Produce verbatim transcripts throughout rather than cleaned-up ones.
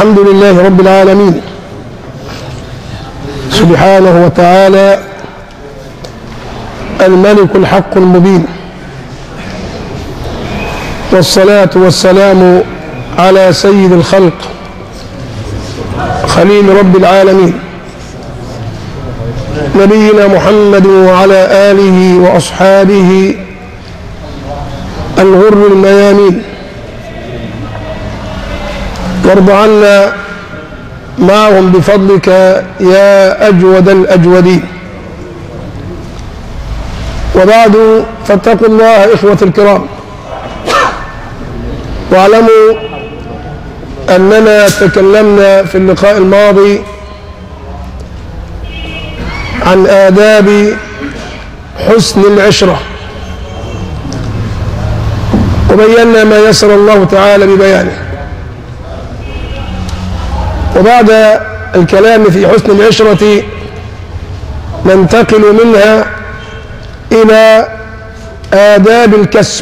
الحمد لله رب العالمين سبحانه وتعالى الملك الحق المبين، والصلاة والسلام على سيد الخلق خليل رب العالمين نبينا محمد وعلى آله وأصحابه الغر الميامين. وارض عنا معهم بفضلك يا أجود الأجودين. وبعد، فاتقوا الله إخوة الكرام، واعلموا أننا تكلمنا في اللقاء الماضي عن آداب حسن العشرة، وبينا ما يسر الله تعالى ببيانه. وبعد الكلام في حسن العشرة ننتقل منها إلى آداب الكسب.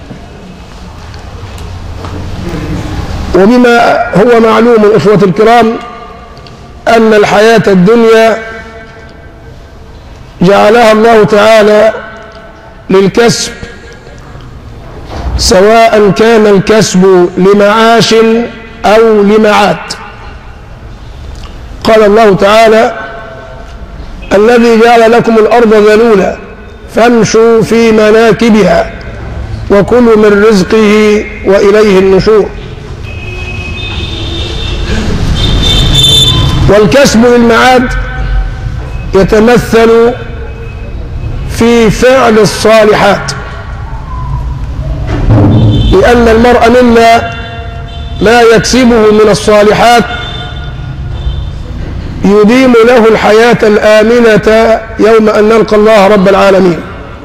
وبما هو معلوم إخوة الكرام أن الحياة الدنيا جعلها الله تعالى للكسب، سواء كان الكسب لمعاش أو لمعاد. قال الله تعالى: الذي جعل لكم الأرض ذلولا فامشوا في مناكبها وكلوا من رزقه وإليه النشور. والكسب للمعاد يتمثل في فعل الصالحات، لأن المرء منا ما يكسبه من الصالحات يديم له الحياة الآمنة يوم أن نلقى الله رب العالمين.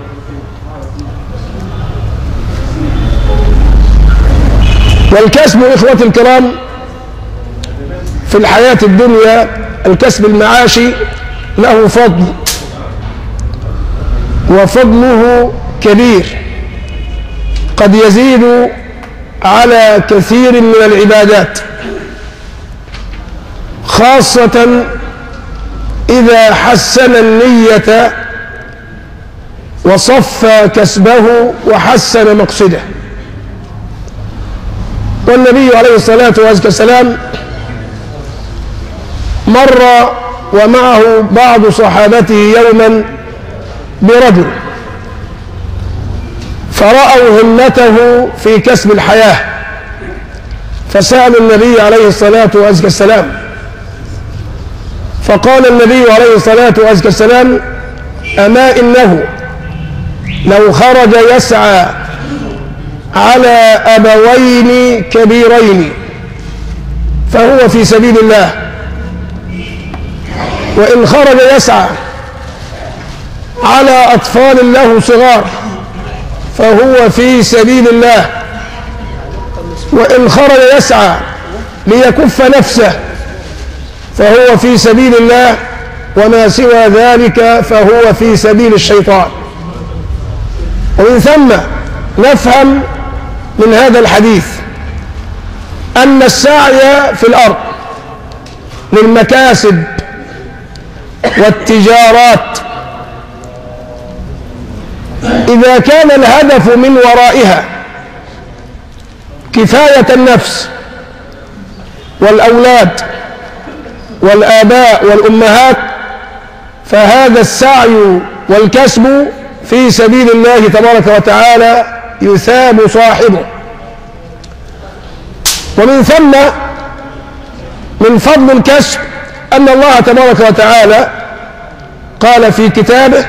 والكسب إخوة الكرام في الحياة الدنيا، الكسب المعاشي له فضل، وفضله كبير، قد يزيد على كثير من العبادات، خاصة إذا حسن النية وصفى كسبه وحسن مقصده. والنبي عليه الصلاة والسلام مر ومعه بعض صحابته يوما برجل، فرأوا همته في كسب الحياة، فسأل النبي عليه الصلاة والسلام، فقال النبي عليه الصلاة والسلام: أما إنه لو خرج يسعى على أبوين كبيرين فهو في سبيل الله، وإن خرج يسعى على أطفال له صغار فهو في سبيل الله، وإن خرج يسعى ليكف نفسه فهو في سبيل الله، وما سوى ذلك فهو في سبيل الشيطان. ومن ثم نفهم من هذا الحديث أن السعي في الأرض للمكاسب والتجارات إذا كان الهدف من ورائها كفاية النفس والأولاد والآباء والأمهات، فهذا السعي والكسب في سبيل الله تبارك وتعالى يثاب صاحبه. ومن ثم من فضل الكسب أن الله تبارك وتعالى قال في كتابه: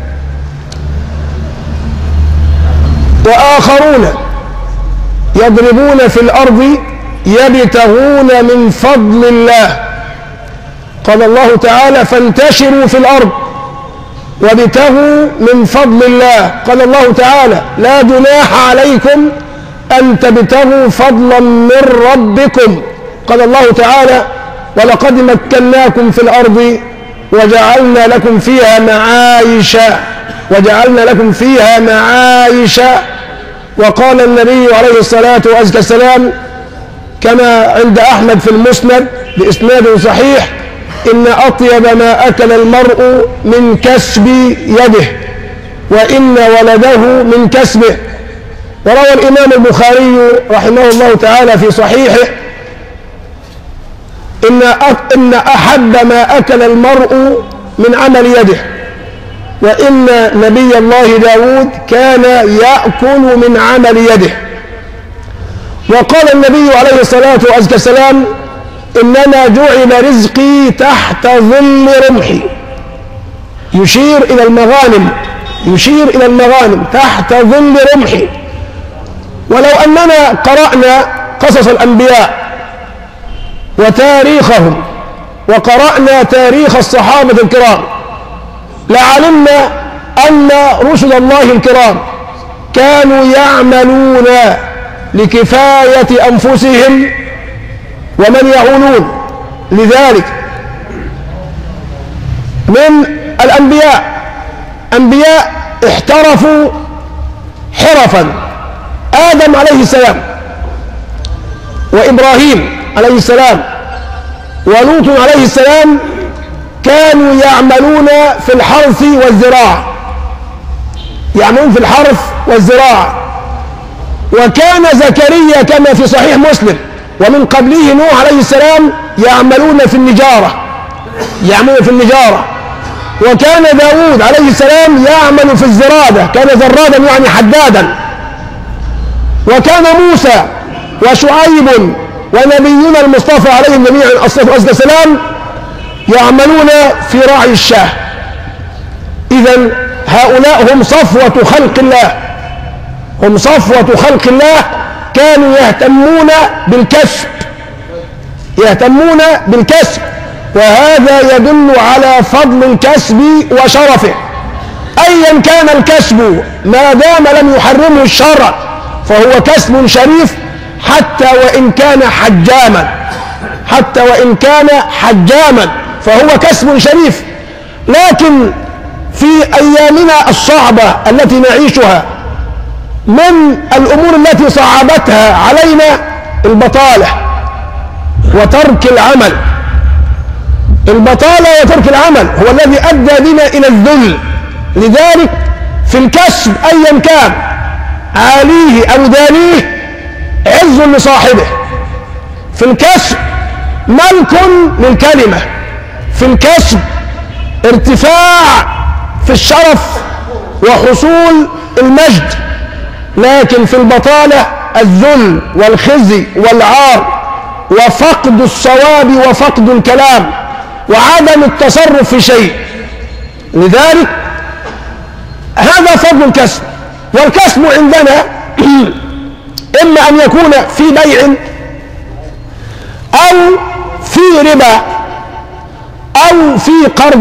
وآخرون يضربون في الأرض يبتغون من فضل الله. قال الله تعالى: فانتشروا في الأرض وابتغوا من فضل الله. قال الله تعالى: لا جناح عليكم أن تبتغوا فضلا من ربكم. قال الله تعالى: ولقد مكناكم في الأرض وجعلنا لكم فيها معايش وجعلنا لكم فيها معايش. وقال النبي عليه الصلاة والسلام: كما عند أحمد في المسند بإسناد صحيح: إن أطيب ما أكل المرء من كسب يده، وإن ولده من كسبه. وروى الإمام البخاري رحمه الله تعالى في صحيحه: إن إن أحب ما أكل المرء من عمل يده، وإن نبي الله داود كان يأكل من عمل يده. وقال النبي عليه الصلاة والسلام: إنما جعل رزقي تحت ظل رمحي، يشير إلى المغانم، يشير إلى المغانم تحت ظل رمحي. ولو أننا قرأنا قصص الأنبياء وتاريخهم وقرأنا تاريخ الصحابة الكرام لعلمنا أن رسل الله الكرام كانوا يعملون لكفاية أنفسهم ومن يعولون. لذلك من الأنبياء أنبياء احترفوا حرفا: آدم عليه السلام، وإبراهيم عليه السلام، ولوط عليه السلام، كانوا يعملون في الحرث والزراعة، يعملون في الحرث والزراعة. وكان زكريا كما في صحيح مسلم ومن قبله نوح عليه السلام يعملون في النجارة، يعملون في النجارة. وكان داود عليه السلام يعمل في الزرادة، كان زرادا يعني حدادا. وكان موسى وشعيب ونبينا المصطفى عليه جميعا الصلاة والسلام يعملون في راعي الشاه. إذن هؤلاء هم صفوة خلق الله، هم صفوة خلق الله، كانوا يهتمون بالكسب، يهتمون بالكسب. وهذا يدل على فضل الكسب وشرفه. أيا كان الكسب ما دام لم يحرمه الشرع فهو كسب شريف، حتى وإن كان حجاما، حتى وإن كان حجاما فهو كسب شريف. لكن في أيامنا الصعبة التي نعيشها من الأمور التي صعبتها علينا البطالة وترك العمل. البطالة وترك العمل هو الذي أدى بنا إلى الذل. لذلك في الكسب أيا كان عاليه أو دانيه عز لصاحبه. في الكسب ملك للكلمة، في الكسب ارتفاع في الشرف وحصول المجد. لكن في البطالة الذل والخزي والعار وفقد الصواب وفقد الكلام وعدم التصرف في شيء. لذلك هذا فضل الكسب. والكسب عندنا إما أن يكون في بيع أو في ربا أو في قرض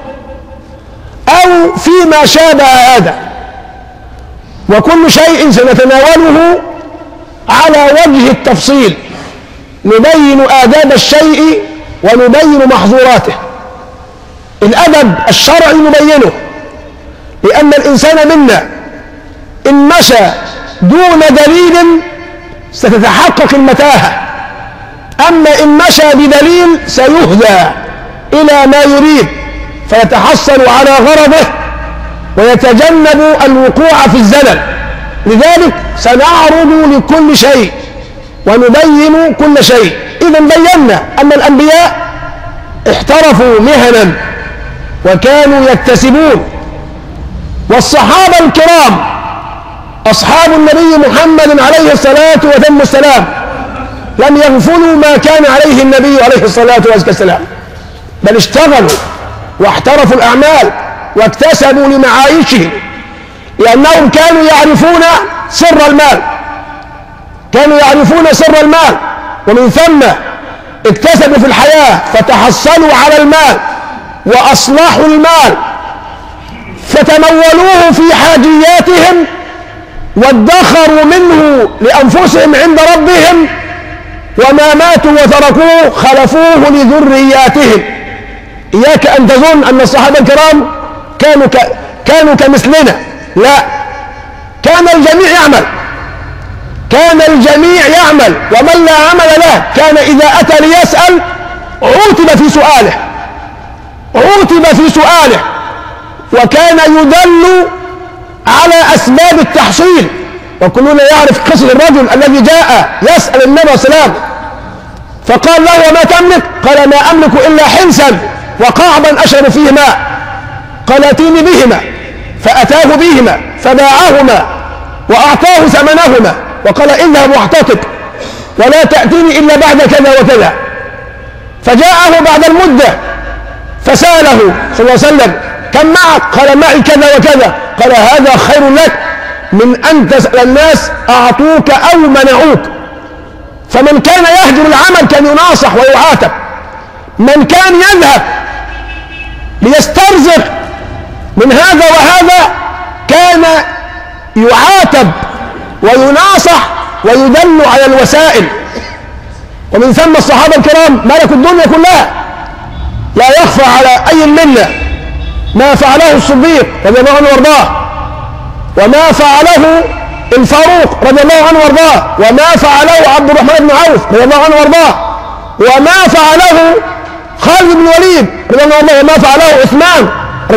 أو فيما شابه هذا. وكل شيء سنتناوله على وجه التفصيل، نبين آداب الشيء ونبين محظوراته. الأدب الشرعي نبينه، لأن الإنسان منا إن مشى دون دليل ستتحقق المتاهة، أما إن مشى بدليل سيهدى إلى ما يريد فيتحصل على غرضه ويتجنب الوقوع في الزلل. لذلك سنعرض لكل شيء ونبين كل شيء. إذن بينا أن الأنبياء احترفوا مهنا وكانوا يكتسبون، والصحابة الكرام أصحاب النبي محمد عليه الصلاة والسلام لم يغفلوا ما كان عليه النبي عليه الصلاة والسلام، بل اشتغلوا واحترفوا الأعمال واكتسبوا لمعايشهم، لأنهم كانوا يعرفون سر المال، كانوا يعرفون سر المال، ومن ثم اكتسبوا في الحياة فتحصلوا على المال وأصلحوا المال فتمولوه في حاجياتهم وادخروا منه لأنفسهم عند ربهم، وما ماتوا وتركوه خلفوه لذرياتهم. إياك أن تظن أن الصحابة الكرام كانوا كانوا كمثلنا، لا، كان الجميع يعمل، كان الجميع يعمل، ومن لا عمل له كان إذا أتى ليسأل عوتب في سؤاله عوتب في سؤاله وكان يدل على أسباب التحصيل. وكلنا يعرف قصة الرجل الذي جاء يسأل النبي صلى الله عليه وسلم فقال له: وما تملك؟ قال: ما أملك إلا حنسا وقعبا أشرب فيه ماء. قال: ائتيني بهما. فأتاه بهما فباعهما وأعطاه ثمنهما وقال: اذهب واحتطب ولا تأتيني إلا بعد كذا وكذا. فجاءه بعد المدة فسأله صلى الله عليه وسلم: كم معك؟ قال: معي كذا وكذا. قال: هذا خير لك من أن تسأل الناس أعطوك أو منعوك. فمن كان يهجر العمل كان يناصح ويعاتب، من كان يذهب ليسترزق من هذا وهذا كان يعاتب ويناصح ويدل على الوسائل. ومن ثم الصحابة الكرام ملكوا الدنيا كلها، لا يخفى على أي منا ما فعله الصديق رضي الله عنه وارضاه، وما فعله الفاروق رضي الله عنه وارضاه، وما فعله عبد الرحمن بن عوف رضي الله عنه وارضاه، وما فعله خالد بن الوليد رضي الله عنه، وما فعله عثمان،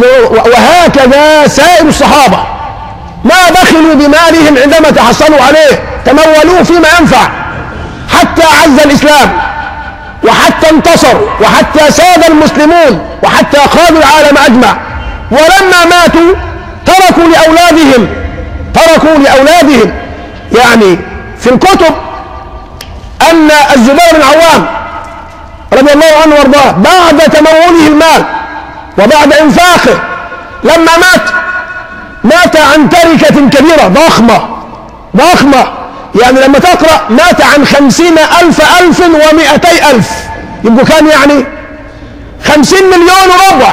وهكذا سائر الصحابة ما بخلوا بمالهم عندما تحصلوا عليه، تمولوه فيما ينفع حتى عز الإسلام وحتى انتصروا وحتى ساد المسلمون وحتى قادوا العالم أجمع. ولما ماتوا تركوا لأولادهم تركوا لأولادهم يعني في الكتب أن الزبير بن العوام رضي الله عنه وارضاه بعد تموله المال وبعد إنفاقه لما مات مات عن تركة كبيرة ضخمة ضخمة يعني لما تقرأ مات عن خمسين ألف ألف ومئتي ألف، يبقوا كان يعني خمسين مليون وربع.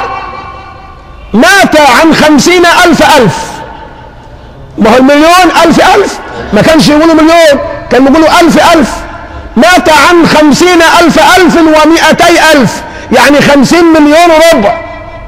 مات عن خمسين ألف ألف، ما هو المليون ألف ألف ما كانش يقولوا مليون، كان يقولوا ألف ألف. مات عن خمسين ألف ألف ومئتي ألف، يعني خمسين مليون وربع.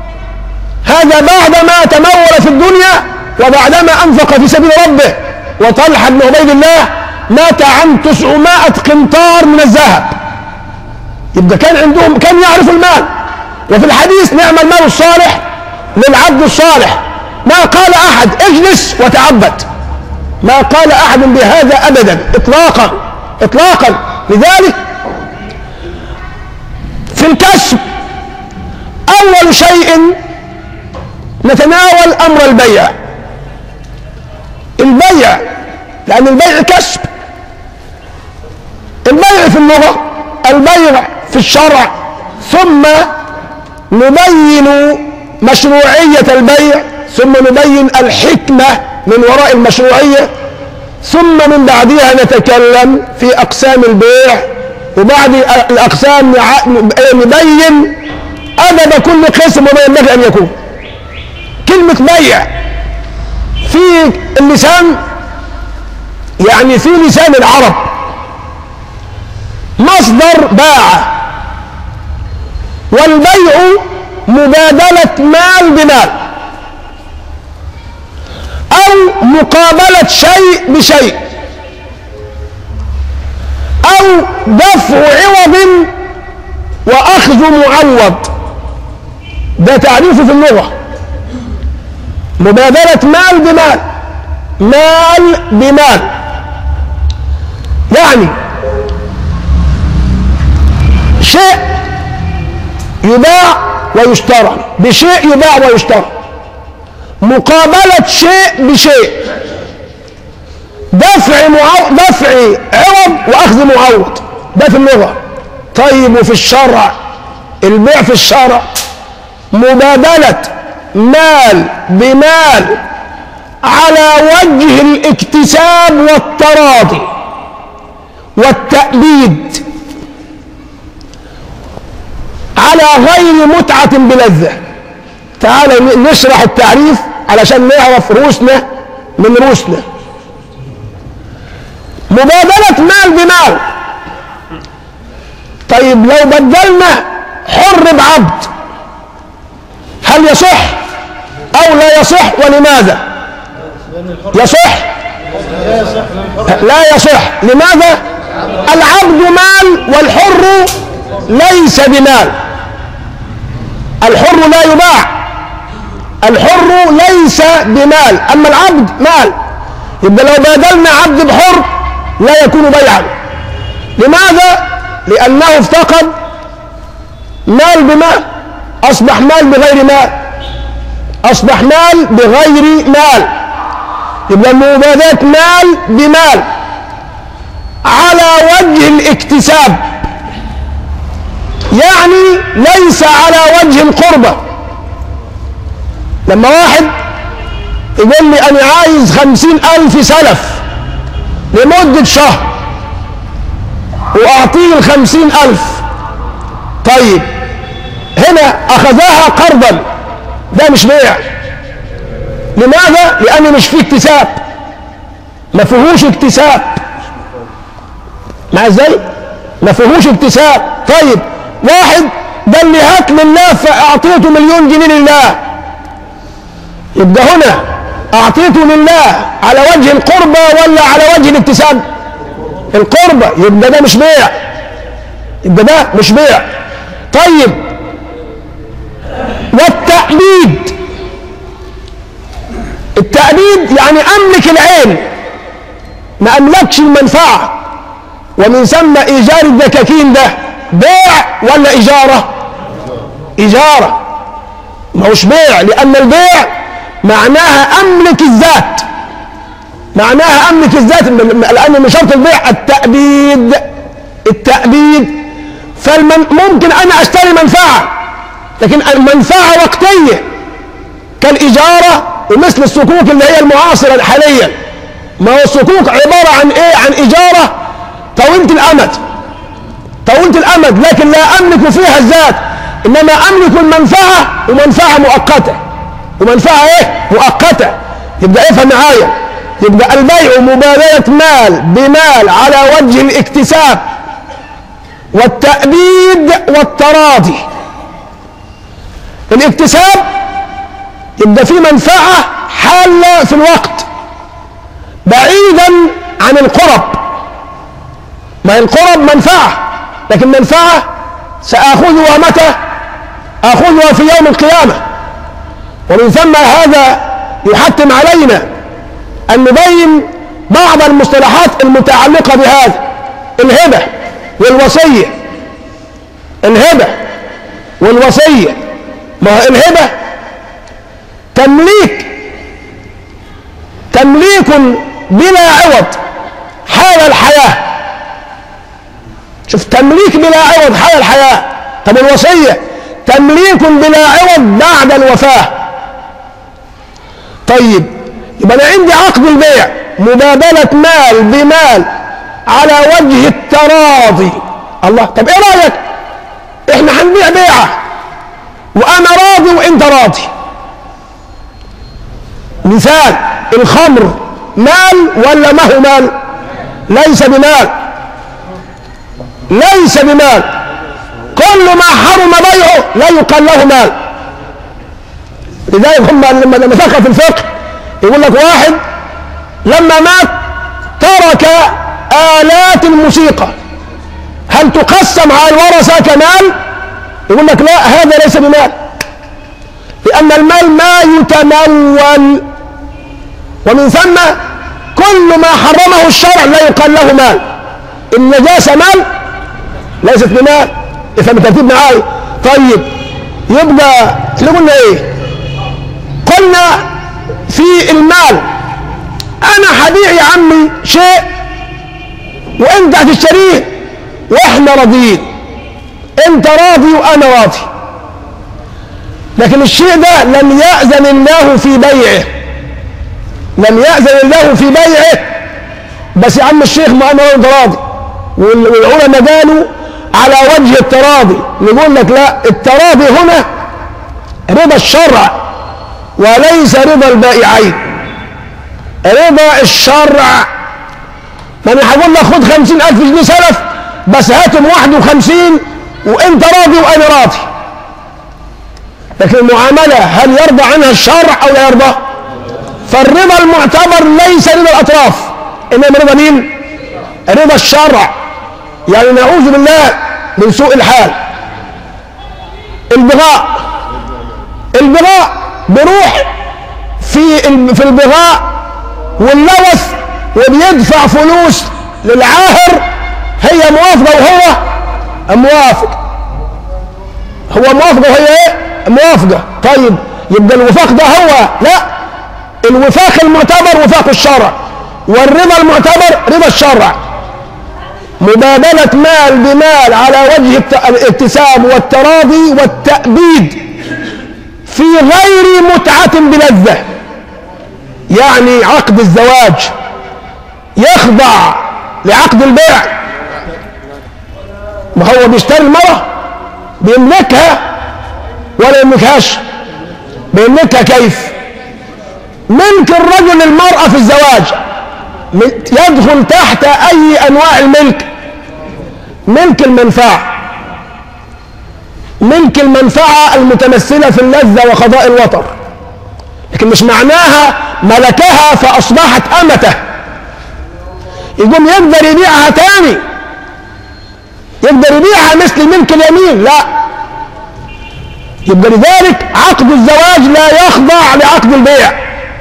هذا بعدما تمول في الدنيا وبعدما أنفق في سبيل ربه. وطلحة بن عبيد الله مات عن تسعمائة قنطار من الذهب. يبقى كان عندهم، كان يعرف المال. وفي الحديث: نعم المال الصالح للعبد الصالح. ما قال أحد اجلس وتعبد، ما قال أحد بهذا أبدا إطلاقا إطلاقا. لذلك في الكسب أول شيء نتناول أمر البيع. البيع لأن البيع كسب. البيع في اللغة، البيع في الشرع، ثم نبين مشروعية البيع، ثم نبين الحكمة من وراء المشروعية، ثم من بعدها نتكلم في أقسام البيع، وبعد الأقسام نبين أدب كل قسم وما ينبغي أن يكون. كلمة بيع في اللسان يعني في لسان العرب مصدر باع، والبيع مبادلة مال بمال أو مقابلة شيء بشيء أو دفع عوض وأخذ معوض. ده تعريفه في اللغة، مبادلة مال بمال، مال بمال. يعني شيء يباع ويشترى بشيء يباع ويشترى، مقابلة شيء بشيء، دفع معو... دفع عوض وأخذ معوض. ده في اللغة. طيب وفي الشرع، البيع في الشرع مبادلة مال بمال على وجه الاكتساب والتراضي والتأبيد، على غير متعة بلذة. تعالوا نشرح التعريف علشان نعرف روسنا من روسنا. مبادلة مال بمال. طيب لو بدلنا حر بعبد هل يصح أو لا يصح؟ ولماذا؟ يصح. لا يصح. لماذا؟ العبد مال والحر ليس بمال. الحر لا يباع، الحر ليس بمال، أما العبد مال. يبقى لو بادلنا عبد بحر لا يكون بيعا. لماذا؟ لأنه افتقد مال بمال، أصبح مال بغير مال، أصبح مال بغير مال. يبقى المبادلة مال بمال على وجه الاكتساب، يعني ليس على وجه القربة. لما واحد يقول لي أنا عايز خمسين ألف سلف لمدة شهر وأعطيه الخمسين ألف، طيب هنا أخذها قرضا، ده مش بيع. لماذا؟ لأنه مش فيه اكتساب، ما فيهوش اكتساب. مع ازاي؟ ما فيهوش اكتساب. طيب واحد قال لي هات لله فأعطيته مليون جنيه لله، يبقى هنا أعطيته لله على وجه القربة ولا على وجه الاكتساب؟ القربة. يبقى ده مش بيع، يبقى ده مش بيع. طيب والتأبيد، التأبيد يعني أملك العين ما أملكش المنفعة، ومن ثم إيجار الدكاكين ده بيع ولا إجارة؟ إجارة، ما هوش بيع، لأن البيع معناها أملك الذات، معناها أملك الذات، لأن من شرط البيع التأبيد. التأبيد فممكن أنا أشتري منفعة، لكن المنفعة وقتية كالإجارة، ومثل الصكوك اللي هي المعاصرة حاليا. ما هو الصكوك عبارة عن إيه؟ عن إجارة طويلة الأمد، طويلة الأمد، لكن لا أملك فيها الذات، إنما أملك المنفعة، ومنفعة مؤقتة، ومنفعة إيه؟ مؤقتة. يبقى افهم معايا، يبقى البيع مبادلة مال بمال على وجه الاكتساب والتأبيد والتراضي. الاكتساب يبقى في منفعة حالة في الوقت بعيدا عن القرب، ما هي القرب منفعة، لكن منفعة سأخذها متى؟ أخذها في يوم القيامة. ومن ثم هذا يحتم علينا أن نبين بعض المصطلحات المتعلقة بهذا. الهبة والوصية، الهبة والوصية، ما هو الهبة تمليك، تمليك بلا عوض حال الحياة. شوف، تمليك بلا عوض حال الحياة. طب الوصية تمليك بلا عوض بعد الوفاة. طيب يبقى أنا عندي عقد البيع مبادلة مال بمال على وجه التراضي. الله، طب ايه رأيك؟ احنا هنبيع بيعة وانا راضي وانت راضي. مثال، الخمر مال ولا ما هو مال؟ ليس بمال، ليس بمال. كل ما حرم بيعه لا يقال له مال. لذلك هم لما فقه في الفقه يقول لك واحد لما مات ترك آلات الموسيقى، هل تقسم على الورثة كمال؟ يقول لك لا، هذا ليس بمال، لأن المال ما يتمول. ومن ثم كل ما حرمه الشرع لا يقال له مال. النجاسة مال؟ ليست بمال. افهم الترتيب معاي. طيب يبقى احنا قلنا ايه؟ قلنا في المال انا هبيع يا عمي شيء وانت هتشتريه واحنا راضيين، انت راضي وانا راضي، لكن الشيء ده لم يأذن الله في بيعه، لم يأذن الله في بيعه. بس يا عم الشيخ ما انا راضي، والعلماء قالوا على وجه التراضي. نقول لك لا، التراضي هنا رضا الشرع وليس رضا البائعين. رضا الشرع، ما انا هقول لك خد خمسين ألف جنيه سلف بس هاتهم واحد وخمسين وانت راضي وانا راضي، لكن المعاملة هل يرضى عنها الشرع او لا يرضى؟ فالرضا المعتبر ليس رضا الأطراف، إنما رضا مين؟ رضا الشرع. يعني نعوذ بالله من سوء الحال. البغاء البغاء بروح في في البغاء واللوث وبيدفع فلوس للعاهر، هي موافقة وهو موافق، هو موافقة وهي ايه؟ موافقة. طيب يبقى الوفاق ده هو لا، الوفاق المعتبر وفاق الشرع، والرضا المعتبر رضا الشرع. مبادلة مال بمال على وجه الاكتساب والتراضي والتأبيد في غير متعة بلذة. يعني عقد الزواج يخضع لعقد البيع، ما هو بيشتري المرأة بيملكها ولا يملكهاش؟ بيملكها. كيف؟ ملك الرجل المرأة في الزواج يدخل تحت أي أنواع الملك؟ ملك المنفعة، ملك المنفعة المتمثلة في اللذة وقضاء الوطر، لكن مش معناها ملكها فأصبحت أمته يقوم يقدر يبيعها تاني، يقدر يبيعها مثل ملك اليمين، لا. يبقى لذلك عقد الزواج لا يخضع لعقد البيع.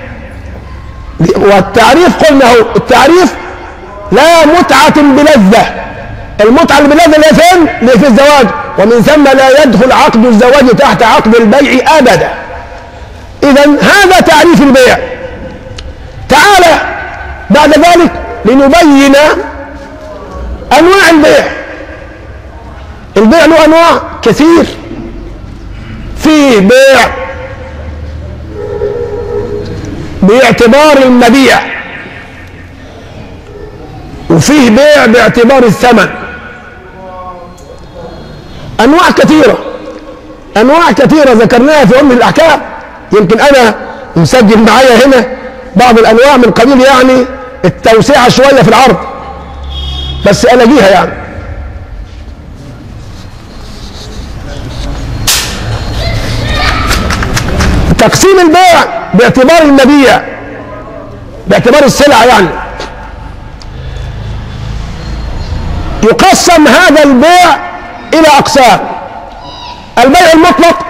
والتعريف قلنا هو التعريف لا متعة بلذة، المتعة بلذة اللي فين؟ اللي في الزواج، ومن ثم لا يدخل عقد الزواج تحت عقد البيع أبدا. إذن هذا تعريف البيع. تعالى بعد ذلك لنبين أنواع البيع. البيع له أنواع كثير، فيه بيع باعتبار المبيع، وفيه بيع باعتبار الثمن. أنواع كثيرة، أنواع كثيرة ذكرناها في أم الأحكام. يمكن أنا مسجل معايا هنا بعض الأنواع من قبيل يعني التوسعة شوية في العرض، بس ألاقيها يعني. تقسيم البيع باعتبار المبيع، باعتبار السلعة يعني. يقسم هذا البيع إلى أقسام: البيع المطلق،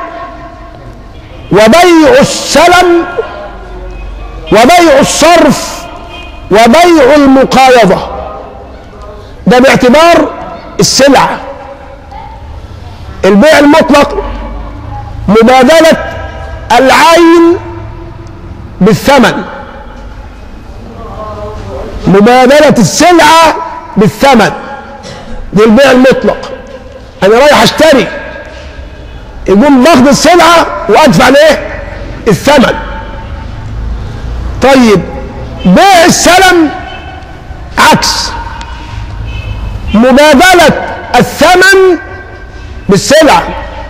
وبيع السلم، وبيع الصرف، وبيع المقايضة. ده باعتبار السلعة. البيع المطلق مبادلة العين بالثمن، مبادلة السلعة بالثمن، دي البيع المطلق. أنا رايح أشتري، يقوم باخد السلعة وأدفع ليه؟ الثمن. طيب بيع السلم عكس، مبادلة الثمن بالسلعة،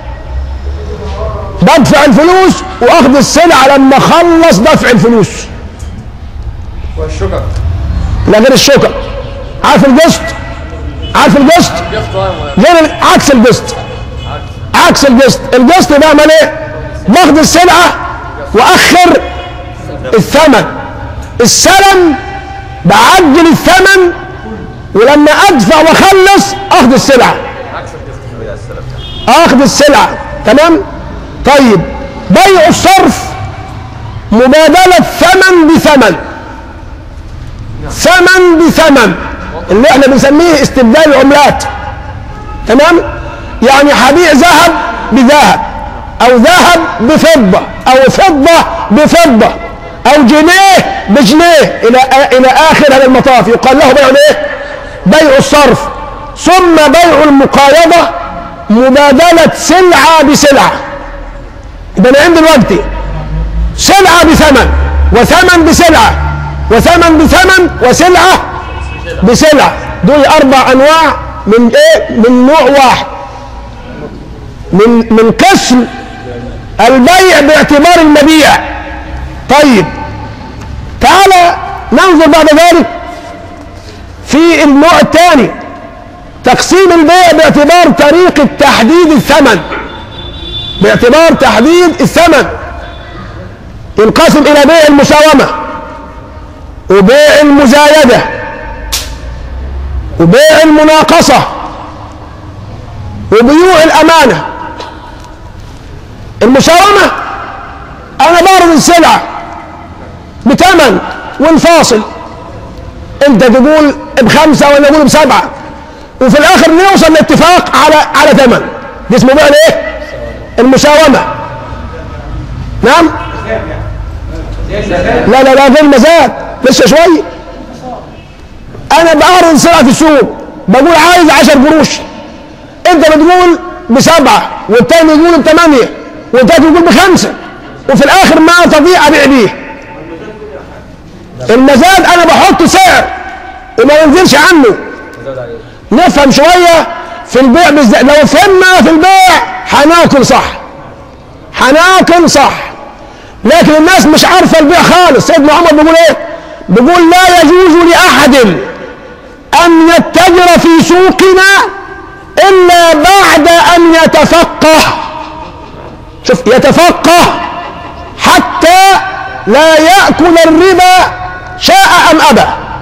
بدفع الفلوس واخد السلعة لما اخلص دفع الفلوس. والشكر لا غير الشكر. عارف القسط؟ عارف القسط؟ غير عكس القسط، عكس القسط. القسط بعمل ايه؟ باخد السلعة واخر الثمن. السلم بعجل الثمن ولما ادفع واخلص اخد السلعة، اخد السلعة. تمام؟ طيب بيع الصرف مبادلة ثمن بثمن، ثمن بثمن، اللي احنا بنسميه استبدال العملات. تمام؟ يعني هبيع ذهب بذهب، او ذهب بفضة، او فضة بفضة، او جنيه بجنيه، الى الى اخر هذا المطاف. يقال له بيع ايه؟ بيع الصرف. ثم بيع المقايضة مبادلة سلعة بسلعة. يبقى انا عندي دلوقتي سلعة بثمن، وثمن بسلعة، وثمن بثمن، وسلعة بسلعة. دول اربع انواع من ايه؟ من نوع واحد، من من قسم البيع باعتبار المبيع. طيب تعالى ننظر بعد ذلك في النوع الثاني، تقسيم البيع باعتبار طريقة تحديد الثمن، باعتبار تحديد الثمن. ينقسم إلى بيع المساومة وبيع المزايدة وبيع المناقصة وبيوع الأمانة. المساومة أنا بعرض السلعة بثمن والفاصل، أنت تقول بخمسة وأنا أقول بسبعة، وفي الآخر نوصل لاتفاق على على ثمن. دي اسمه بيع الإيه؟ المساومة. نعم؟ لا لا لا غير مزاد، لسه شوي. أنا بعرض السلعة في السوق بقول عايز عشر قروش، أنت بتقول بسبعة والتاني يقول بثمانية والتالت يقول بخمسة، وفي الآخر ما أستطيع أبيع بيه. المزاد أنا بحط سعر وما ينزلش عنه. نفهم شوية في البيع بالذات. لو فهمنا في البيع هناكل صح، هناكل صح. لكن الناس مش عارفة البيع خالص. سيدنا عمر بيقول إيه؟ بيقول لا يجوز لأحد أن يتجر في سوقنا إلا بعد أن يتفقه. شوف، يتفقه حتى لا يأكل الربا شاء أم أبى.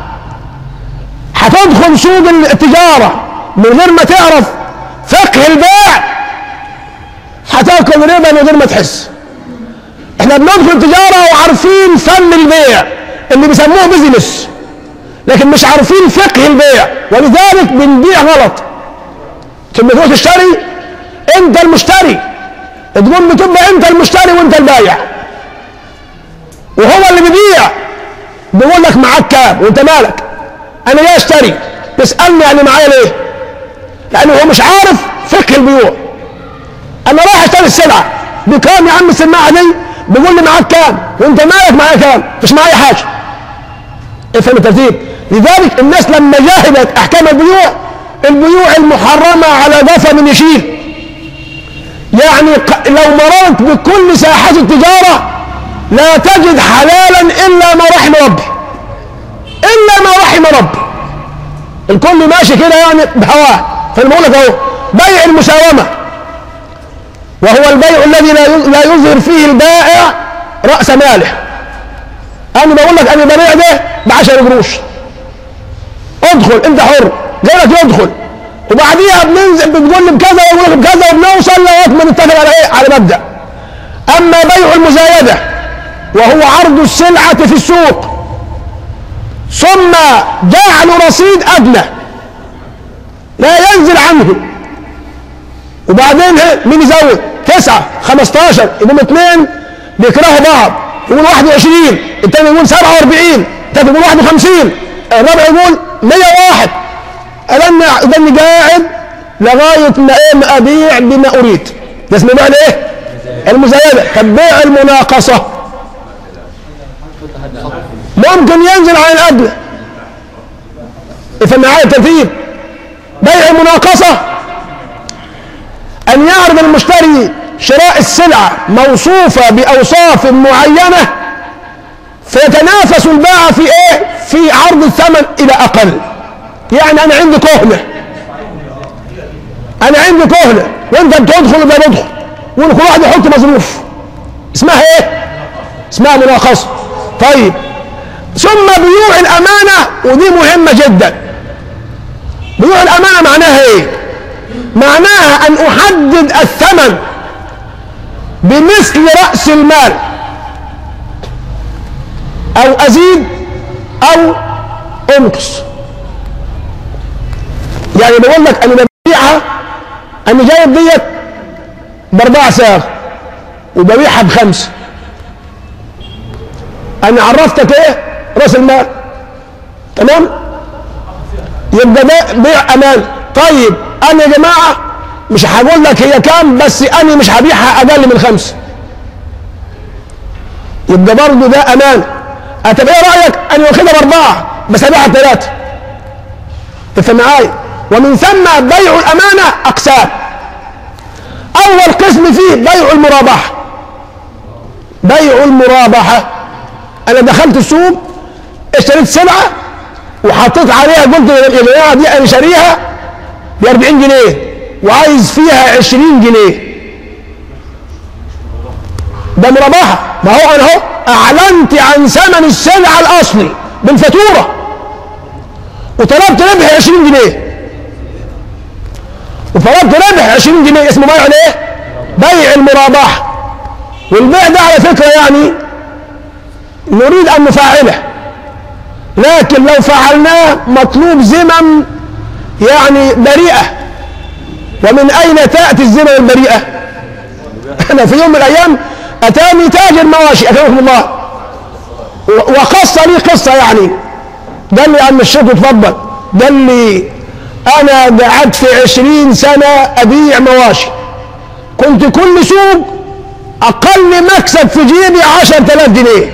هتدخل سوق التجارة من غير ما تعرف فقه البيع هتاكل ربا من غير ما تحس. احنا بندخل التجارة وعارفين فن البيع اللي بيسموه بيزنس، لكن مش عارفين فقه البيع، ولذلك بنبيع غلط. تبقى تروح تشتري انت المشتري، تقول بتبقى انت المشتري وانت البايع، وهو اللي بيبيع بيقول لك معاك كام وانت مالك. انا جاي اشتري، تسالني انا معايا ليه؟ لانه هو مش عارف فقه البيوع. انا رايح اشتري السلعه بكام يا عم السماعه دي؟ بيقول لي معاك كام وانت مالك معايا كام؟ مش معايا حاجه. افهم الترتيب. لذلك الناس لما جاهلت احكام البيوع، البيوع المحرمه على قفا من يشيل. يعني لو مررت بكل ساحات التجاره لا تجد حلالا الا ما رحم ربي، الا ما رحم ربي. الكل ماشي كده يعني بهواه. فانا بقول لك اهو بيع المساومه، وهو البيع الذي لا يظهر فيه البائع راس ماله. انا بقول لك انا ببيع ده بعشر قروش، ادخل انت حر، غيرك يدخل، وبعديها بننزل بتقول لي بكذا ويقول لك بكذا وبنوصل لغايه ما نتفق على ايه؟ على مبدا. اما بيع المزايده وهو عرض السلعه في السوق ثم جعل رصيد ادنى لا ينزل عنه، وبعدين مين يزود؟ تسعة خمستاشر، يقوم اثنين بيكرهوا بعض، يقول واحد وعشرين، الثاني يقول سبعة واربعين، الثالث يقول واحد وخمسين، الرابع يقول مية وواحد. أنا إذا قاعد لغاية ما إيه ما أبيع بما أريد. ده اسمه بيع الإيه؟ المزايدة. طب بيع المناقصة ممكن ينزل عن الأدنى. افهم معايا الترتيب. بيع المناقصة أن يعرض المشتري شراء السلعة موصوفة بأوصاف معينة فيتنافس البائع في إيه؟ في عرض الثمن إلى أقل. يعني أنا عندي كهنة، أنا عندي كهنة وأنت بتدخل وده بدخل وكل واحد يحط مظروف، اسمها إيه؟ اسمها مناقصة. طيب، ثم بيوع الأمانة، ودي مهمة جدا. بيوع الأمانة معناها إيه؟ معناها أن أحدد الثمن بمثل رأس المال، أو أزيد أو أنقص. يعني بقول لك أنا ببيعها، أنا جايب ديت بأربعة صاغ وببيعها بخمسة. أنا عرفتك إيه؟ رأس المال. تمام؟ يبقى ده بيع أمان. طيب أنا يا جماعة مش هقول لك هي كام، بس أنا مش هبيعها أقل من خمسة. يبقى برضه ده أمان. طب إيه رأيك؟ أنا واخدها بأربعة بس هبيعها بثلاثة. تفهم معايا؟ ومن ثم بيع الأمانة أقسام. أول قسم فيه بيع المرابحة. بيع المرابحة، أنا دخلت السوق اشتريت سلعة وحطيت عليها، قلت يا جماعة دي أنا شاريها ب أربعين جنيه وعايز فيها عشرين جنيه. ده مرابحة. ما هو انا اهو اعلنت عن ثمن السلعه الاصلي بالفاتوره وطلبت ربح عشرين جنيه، وطلبت ربح عشرين جنيه، اسمه بيع الايه؟ بيع المرابحه. والبيع ده على فكره يعني نريد ان نفعله، لكن لو فعلناه مطلوب ذمم يعني بريئه. ومن اين تاتي الذمم البريئه؟ انا في يوم من الايام اتاني تاجر مواشي اكرمكم الله وقص لي قصه، يعني قال لي يا عم الشيخ اتفضل، قال لي انا قعدت في عشرين سنه ابيع مواشي، كنت كل سوق اقل مكسب في جيبي عشرة آلاف جنيه،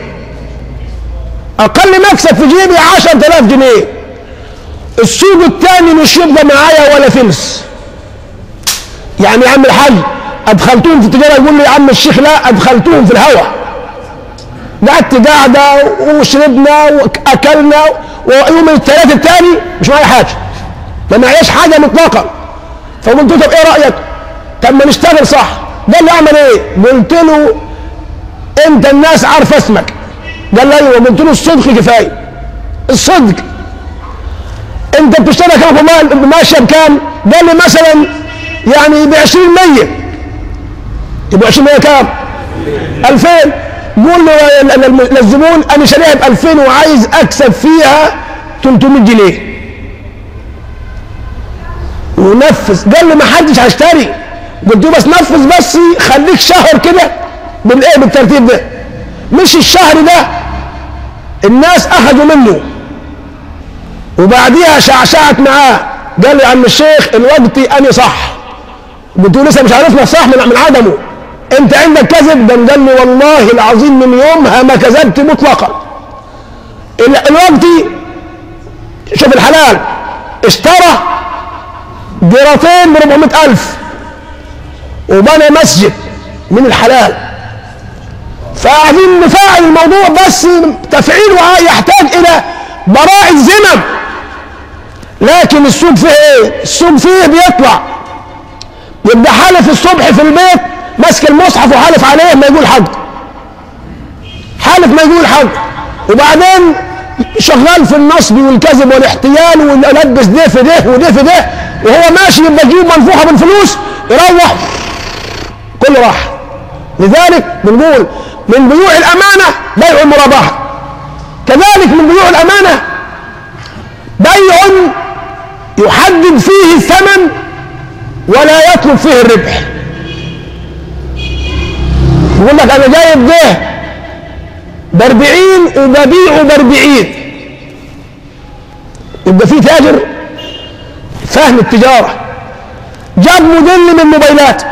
اقل مكسب في جيبي عشرة آلاف جنيه. السوق الثاني مش يبقى معايا ولا فلس. يعني يا عم الحاج ادخلتوهم في التجاره؟ يقول لي يا عم الشيخ لا، ادخلتوهم في الهوى، قعدت قاعده وشربنا واكلنا، ويوم الثلاث الثاني مش معايا حاجه، ما معياش حاجه مطلقا. فقلت له طب ايه رايك؟ طب ما نشتغل صح. قال لي اعمل ايه؟ قلت له انت الناس عارفه اسمك. قال لي ايوه. قلت له الصدق كفايه، الصدق. انت بتشتري كم مال ماشيه بكام؟ قال لي مثلا يعني ب عشرين مية، يبقى عشرين مية كام؟ ألفين. قول له للزبون انا شاريها ب ألفين وعايز اكسب فيها ثلاثمية جنيه. ونفذ. قال لي ما حدش هيشتري. قلت له بس نفذ، بس خليك شهر كده بالايه؟ بالترتيب ده. مش الشهر ده الناس اخذوا منه وبعديها شعشعت معاه. قال لي يا عم الشيخ الوقت انا صح. قلت له لسه مش عارفنا الصح من من عدمه، انت عندك كذب؟ قال لي والله العظيم من يومها ما كذبت مطلقا. الوقت شوف الحلال، اشترى جراتين ب أربعمائة ألف وبنى مسجد من الحلال. فعايزين نفعل الموضوع، بس تفعيله يحتاج الى براءة ذمم. لكن السوق فيه ايه؟ السوق فيه بيطلع يبقى حالف الصبح في البيت ماسك المصحف وحالف عليه ما يقول حق، حالف ما يقول حق، وبعدين شغال في النصب والكذب والاحتيال ويلبس ده في ده وده في ده، وهو ماشي يبقى جيوب منفوخه بالفلوس، يروح كل راح. لذلك بنقول من بيوع الامانه بيع المرابحه. كذلك من بيوع الامانه بيع يحدد فيه الثمن ولا يطلب فيه الربح. يقول لك انا جايب ده باربعين وببيعه باربعين، يبقى في تاجر فاهم التجاره، جاب موديل من الموبايلات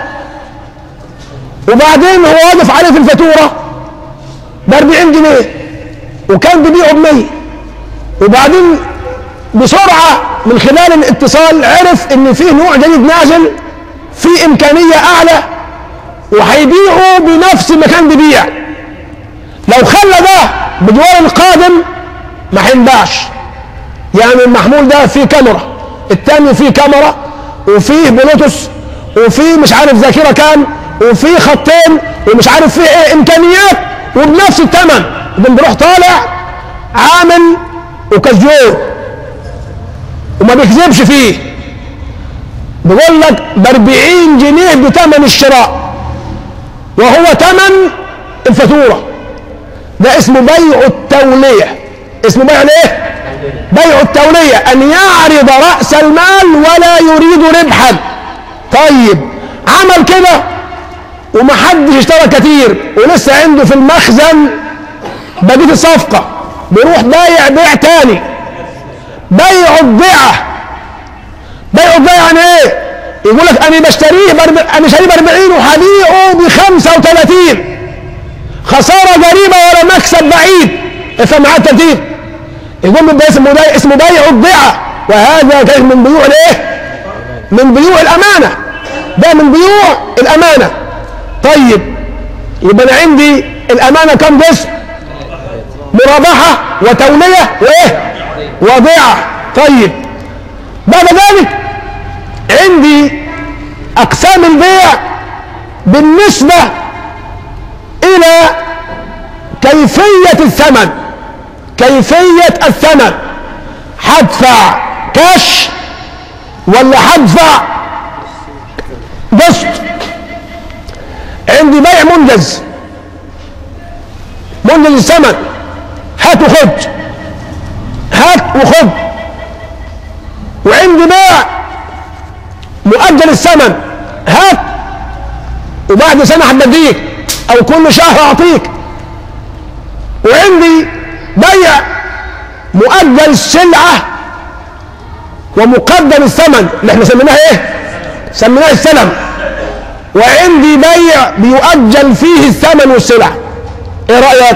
وبعدين هو واقف عليه في الفاتوره باربعين جنيه وكان بيبيعه بمية، وبعدين بسرعه من خلال الاتصال عرف ان فيه نوع جديد نازل فيه امكانيه اعلى وهيبيعه بنفس ما كان بيبيع. لو خلى ده بجوار القادم ما هينباعش. يعني المحمول ده فيه كاميرا، الثاني فيه كاميرا وفيه بلوتوث وفيه مش عارف ذاكره كام وفيه خطين ومش عارف فيه ايه امكانيات وبنفس الثمن، بنروح طالع عامل وكزيور وما بيكذبش فيه، بيقول لك ب أربعين جنيه بثمن الشراء وهو ثمن الفاتوره. ده اسمه بيع التوليه. اسمه بيع الايه؟ بيع التوليه، ان يعرض راس المال ولا يريد ربحا. طيب عمل كده ومحدش اشترى كتير ولسه عنده في المخزن بقيه الصفقه، بيروح بايع بيع تاني، بيع الضيعه. بيع الضيعه يعني ايه؟ يقول لك انا بشتريه برب... انا شاريه ب أربعين وهبيعه ب خمسة وثلاثين، خساره قريبه ولا مكسب بعيد. افهم معاه الترتيب. يقول ده اسمه بيع اسمه بيع الضيعه، وهذا كان من بيوع الايه؟ من بيوع الامانه. ده من بيوع الامانه. طيب يبقى انا عندي الامانه كم قسم؟ مرابحه وتوليه وايه؟ وضيعه. طيب بعد ذلك عندي اقسام البيع بالنسبه الى كيفية الثمن، كيفية الثمن، هدفع كاش ولا هدفع قسط؟ عندي بيع منجز، منجز الثمن، هات وخد، هات وخد. وعندي بيع مؤجل الثمن، هات وبعد سنة هديك او كل شهر اعطيك. وعندي بيع مؤجل السلعة ومقدم الثمن اللي احنا سميناها ايه؟ سميناها السلم. وعندي بيع بيؤجل فيه الثمن والسلع. ايه رأيك؟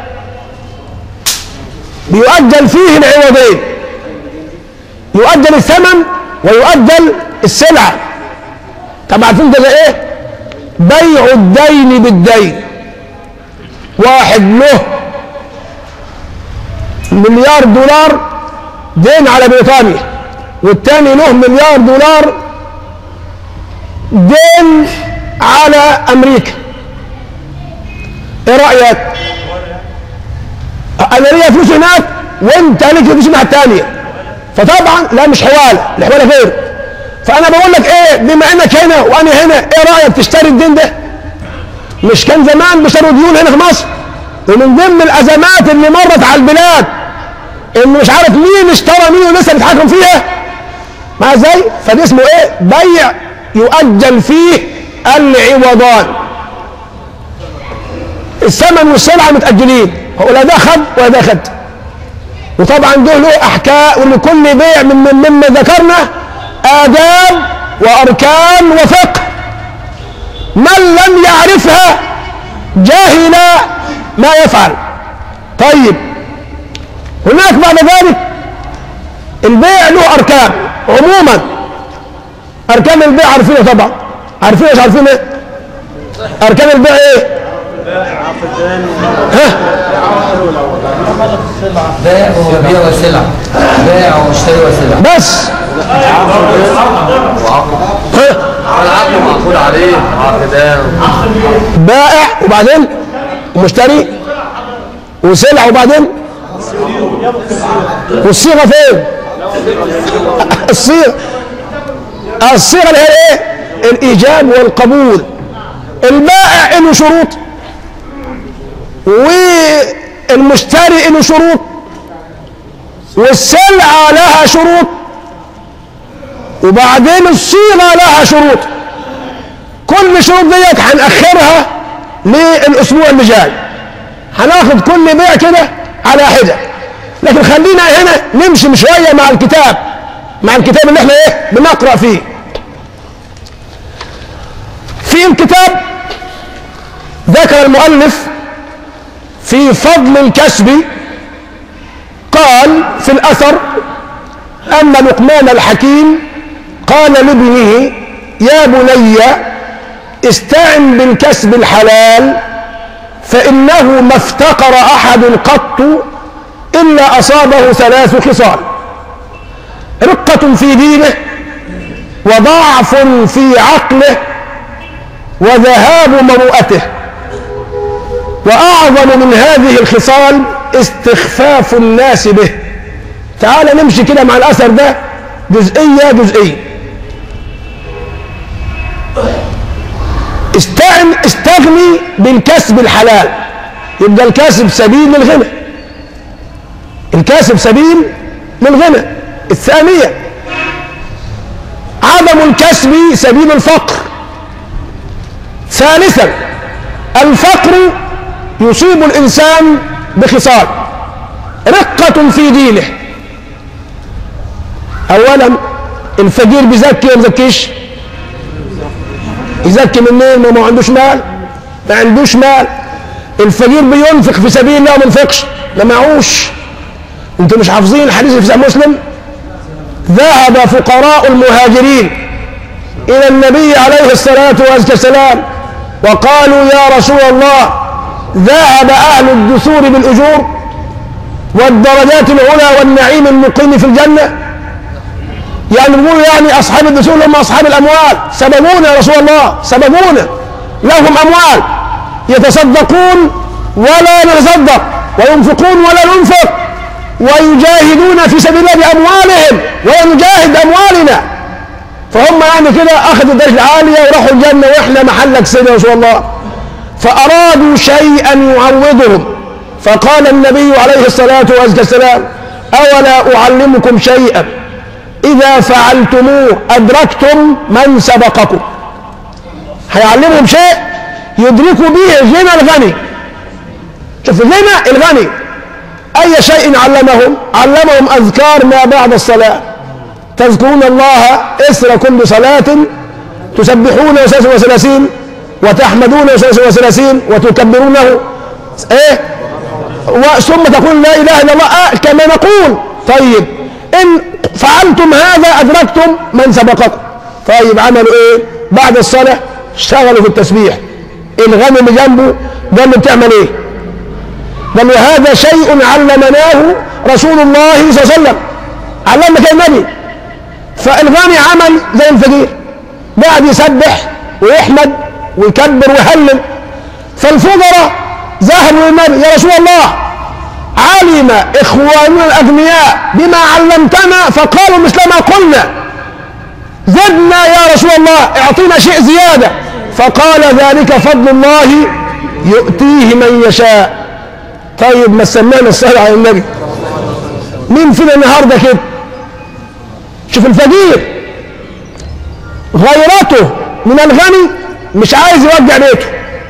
بيؤجل فيه العوضين، يؤجل الثمن ويؤجل السلعة. طب عارفين ده ايه؟ بيع الدين بالدين. واحد له مليار دولار دين على بريطانيا، والتاني له مليار دولار دين على امريكا. ايه رأيك؟ انا ليا فلوس هناك وانت ليك فلوس الناحية التانية، فطبعا لا مش حوالة، الحوالة غير. فانا بقول لك ايه، بما انك هنا وانا هنا، ايه رأيك تشتري الدين ده؟ مش كان زمان بيشتروا ديون هنا في مصر؟ ومن ضمن الازمات اللي مرت على البلاد ان مش عارف مين اشترى مين ولسه بيتحكم فيها، مع ازاي؟ فده اسمه ايه؟ بيع يؤجل فيه العوضان. الثمن والسلعه متاجلين، ولا ده خد ولا ده خد. وطبعا دول له احكام، ولكل بيع مما من مما ذكرنا آداب واركان وفقه، من لم يعرفها جاهل ما يفعل. طيب هناك بعد ذلك البيع له اركان عموما. اركان البيع عارفينها طبعا، عارفين مش عارفين ايه؟ اركان البيع ايه؟ ها؟ بيع وبيع وسلع، بيع واشتري وسلع بس. والعقد معقول عليه عقدان. بائع وبعدين ومشتري وسلع وبعدين والصيغه فين؟ الصيغه الصيغه اللي هي ايه؟ الايجاب والقبول. البائع له شروط والمشتري له شروط والسلعه لها شروط وبعدين الصيغه لها شروط. كل شروط ديت هنأخرها للاسبوع اللي جاي، هناخد كل بيع كده على حده. لكن خلينا هنا نمشي شويه مع الكتاب، مع الكتاب اللي احنا ايه بنقرا فيه. في الكتاب ذكر المؤلف في فضل الكسب، قال في الاثر ان لقمان الحكيم قال لابنه: يا بني استعن بالكسب الحلال، فإنه ما افتقر أحد قط إلا أصابه ثلاث خصال: رقة في دينه، وضعف في عقله، وذهاب مروءته. وأعظم من هذه الخصال استخفاف الناس به. تعال نمشي كده مع الأثر ده جزئية جزئية. استعن استغني بالكسب الحلال، يبقى الكسب سبيل للغنى، الكسب سبيل للغنى. الثانية عدم الكسب سبيل الفقر. ثالثا الفقر يصيب الإنسان بخصال: رقة في دينه. أولا الفقير بيزكي ولا مزكيش؟ يزكي منين؟ ما ما عندوش مال، ما عندوش مال. الفقير بينفق في سبيل الله، ما ينفقش، ما معوش. انتوا مش حافظين الحديث في صحيح مسلم؟ ذهب فقراء المهاجرين الى النبي عليه الصلاه والسلام وقالوا: يا رسول الله، ذهب اهل الدثور بالاجور والدرجات العلى والنعيم المقيم في الجنه. يعني بيقولوا يعني اصحاب الدثور هم اصحاب الاموال، سبقونا يا رسول الله، سبقونا، لهم اموال يتصدقون ولا نتصدق، وينفقون ولا ننفق، ويجاهدون في سبيل الله بأموالهم ونجاهد أموالنا. فهم يعني كده أخذوا الدرجة العالية وراحوا الجنة، وإحنا محلك سيدنا رسول الله. فأرادوا شيئا يعوضهم، فقال النبي عليه الصلاة والسلام: أولا أعلمكم شيئا إذا فعلتموه أدركتم من سبقكم. هيعلمهم شيء يدركوا به غنى الغني. شوف غنى الغني، أي شيء علمهم؟ علمهم أذكار ما بعد الصلاة: تذكرون الله إثر كل صلاة، تسبحون ثلاثا وثلاثين، وتحمدون ثلاثا وثلاثين، وتكبرونه إيه؟ ثم تقول لا إله إلا الله آه كما نقول. طيب إن فعلتم هذا أدركتم من سبقكم. طيب عملوا إيه؟ بعد الصلاة اشتغلوا في التسبيح. الغني اللي جنبه قال له: بتعمل إيه؟ قال له: هذا شيء علمناه رسول الله صلى الله عليه وسلم، علمك النبي. فالغني عمل زي الفقير، قاعد يسبح ويحمد ويكبر ويهلل. فالفقراء ذهبوا للنبي: يا رسول الله، علم إخواننا الأغنياء بما علمتنا فقالوا مثل ما قلنا، زدنا يا رسول الله، اعطينا شيء زيادة. فقال: ذلك فضل الله يؤتيه من يشاء. طيب ما سمعنا الصلاة على النبي؟ مين فينا النهارده كده؟ شوف الفقير غيرته من الغني، مش عايز يوجع بيته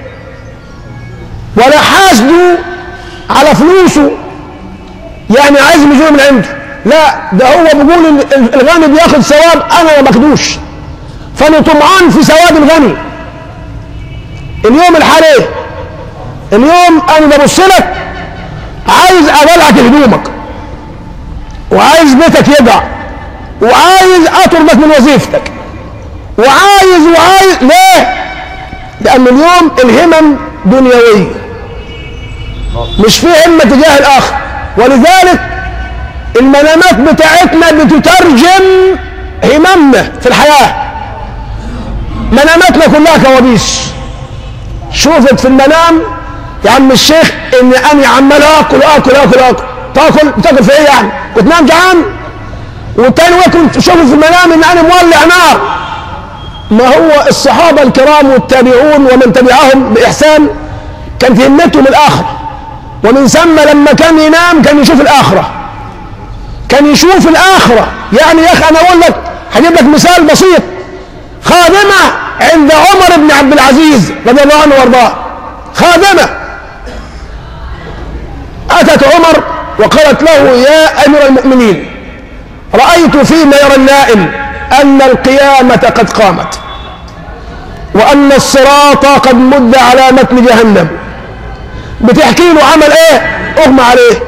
ولا حاسده على فلوسه، يعني عايز يجيبه من عنده. لا، ده هو بيقول الغني بياخد ثواب انا ما باخدوش، فانا طمعان في ثواب الغني. اليوم الحالي، اليوم انا ببص لك عايز اقلعك هدومك، وعايز بيتك يضع، وعايز اطردك من وظيفتك، وعايز وعايز ليه؟ لان اليوم الهمم دنيويه، مش في همه تجاه الاخر. ولذلك المنامات بتاعتنا بتترجم هممنا في الحياه. مناماتنا كلها كوابيس. شوفت في المنام يا عم الشيخ ان انا عمال اكل اكل اكل اكل. تاكل بتاكل في ايه يعني؟ وتنام جعان. والتاني ياكل شوف في المنام ان انا مولع نار. ما هو الصحابه الكرام والتابعون ومن تبعهم باحسان كانت همتهم الاخره، ومن ثم لما كان ينام كان يشوف الاخره، كان يشوف الاخره. يعني يا اخي انا اقول لك، هجيب لك مثال بسيط. خادمه عند عمر بن عبد العزيز رضي الله عنه وارضاه، خادمه اتت عمر وقالت له: يا امير المؤمنين، رايت فيما يرى النائم ان القيامه قد قامت، وان الصراط قد مد على متن جهنم. بتحكي له عمل ايه؟ اغمى عليه.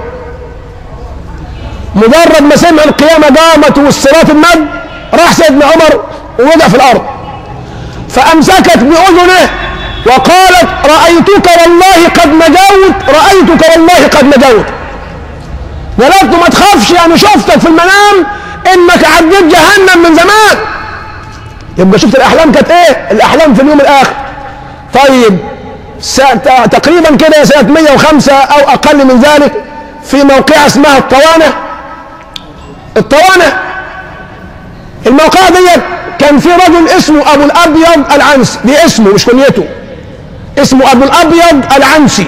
مجرد ما سمع القيامه قامت والصراط المد، راح سيدنا عمر ووقع في الارض، فامسكت باذنه وقالت: رايتك والله قد نجوت، رايتك والله قد نجوت. قالت له: ما تخافش، يعني شفتك في المنام انك عديت جهنم من زمان. يبقى شفت الاحلام كانت ايه؟ الاحلام في اليوم الاخر. طيب تقريبا كده سنه مئة وخمسة او اقل من ذلك، في موقعة اسمها الطوانه. الطوانه الموقعة ديت كان في رجل اسمه ابو الابيض العنسي، دي اسمه مش كنيته، اسمه ابو الابيض العنسي.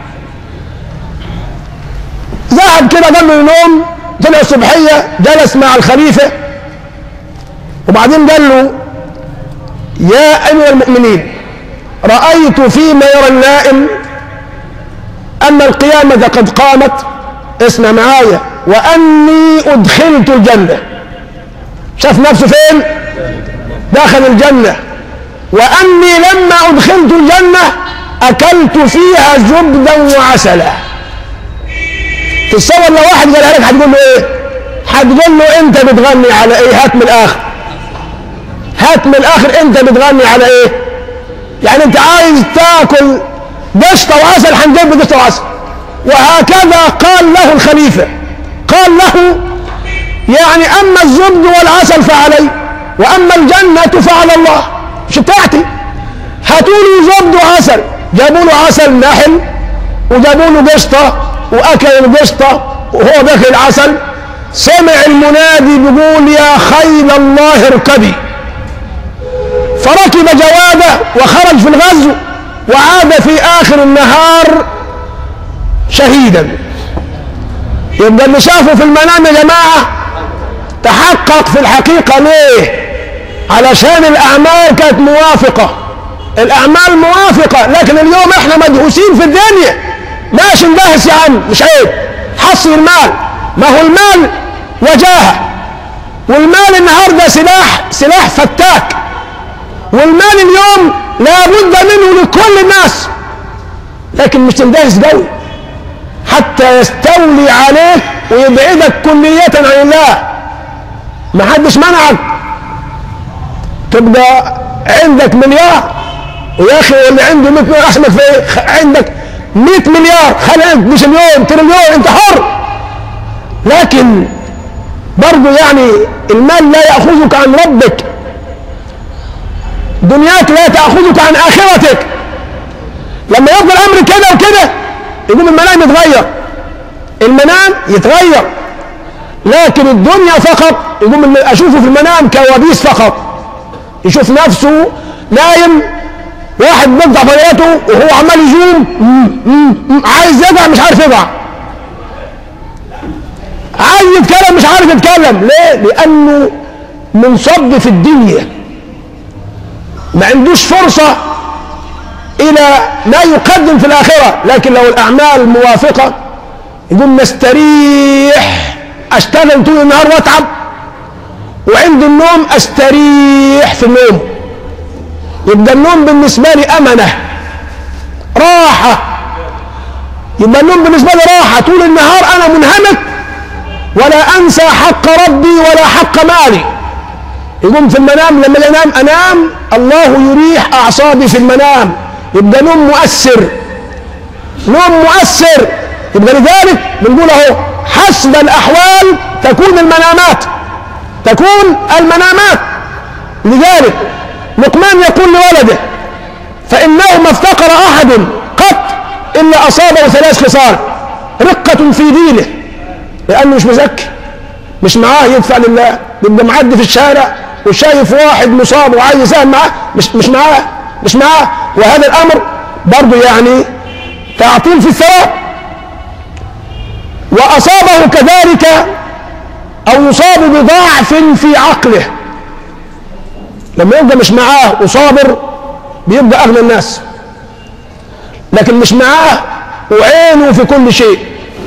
ذهب كده قبل النوم، طلع الصبحيه جلس مع الخليفه، وبعدين قال له: يا امير المؤمنين، رايت فيما يرى النائم ان القيامه قد قامت، اسمع معايا، واني ادخلت الجنه. شاف نفسه فين؟ داخل الجنه. واني لما ادخلت الجنه اكلت فيها زبدا وعسلا. تتصور لو واحد قالها لك هتقول له ايه؟ هتقول له: انت بتغني على ايه؟ هات من الاخر، هات من الاخر، انت بتغني على ايه؟ يعني انت عايز تاكل قشطه وعسل، هنجيب قشطه وعسل. وهكذا قال له الخليفه، قال له: يعني اما الزبد والعسل فعلي، واما الجنه فعلى الله، مش بتاعتي. هاتوا له زبد وعسل، جابوا له عسل نحل وجابوا له قشطه واكل القشطه وهو داخل العسل، سمع المنادي بيقول يا خيل الله اركبي، فركب جواده وخرج في الغزو وعاد في اخر النهار شهيدا. يبقى اللي شافه في المنام يا جماعه تحقق في الحقيقه. ليه؟ علشان الاعمال كانت موافقه، الاعمال موافقه. لكن اليوم احنا مدهوسين في الدنيا، ماشي ندهس يا عم، مش عيب، حصل المال. ما هو المال وجاهه، والمال النهارده سلاح سلاح فتاك، والمال اليوم لابد منه لكل الناس، لكن مش تندهس قوي حتى يستولي عليك ويبعدك كلية عن الله. ما حدش منعك تبقى عندك مليار، ويا اخي اللي عنده مئة مليار احسنك في ايه؟ عندك مئة مليار، خليك مش مليون تريليون، انت حر. لكن برضو يعني المال لا يأخذك عن ربك، دنياك لا تأخذك عن آخرتك. لما يبقى الأمر كده وكده يقوم المنام يتغير، المنام يتغير. لكن الدنيا فقط يقوم أشوفه في المنام كوابيس فقط، يشوف نفسه نايم، واحد بيقطع فضياته وهو عمال يجوم، عايز يقع مش عارف يقع، عايز يتكلم مش عارف يتكلم. ليه؟ لأنه منصب في الدنيا، ما عندوش فرصة إلى ما يقدم في الآخرة. لكن لو الأعمال موافقة يقول نستريح، أشتغل طول النهار وأتعب، وعند النوم أستريح في النوم. يبقى النوم بالنسبة لي أمنة، راحة. يبقى النوم بالنسبة لي راحة، طول النهار أنا منهمك ولا أنسى حق ربي ولا حق مالي. يقوم في المنام لما ينام أنام الله يريح أعصابي في المنام، يبقى نوم مؤثر، نوم مؤثر. يبقى لذلك بنقول اهو حسب الأحوال تكون المنامات، تكون المنامات. لذلك لقمان يقول لولده فإنه ما افتقر أحد قط إلا أصابه ثلاث خصال: رقة في دينه، لأنه مش مزكي، مش معاه يدفع لله، يبقى معدي في الشارع وشايف واحد مصاب وعايز يساهم معاه، مش مش معاه مش معاه وهذا الأمر برضه يعني تعطيل في الثواب. وأصابه كذلك أو يصاب بضعف في عقله، لما يبقى مش معاه وصابر بيبقى أغنى الناس، لكن مش معاه وعينه في كل شيء،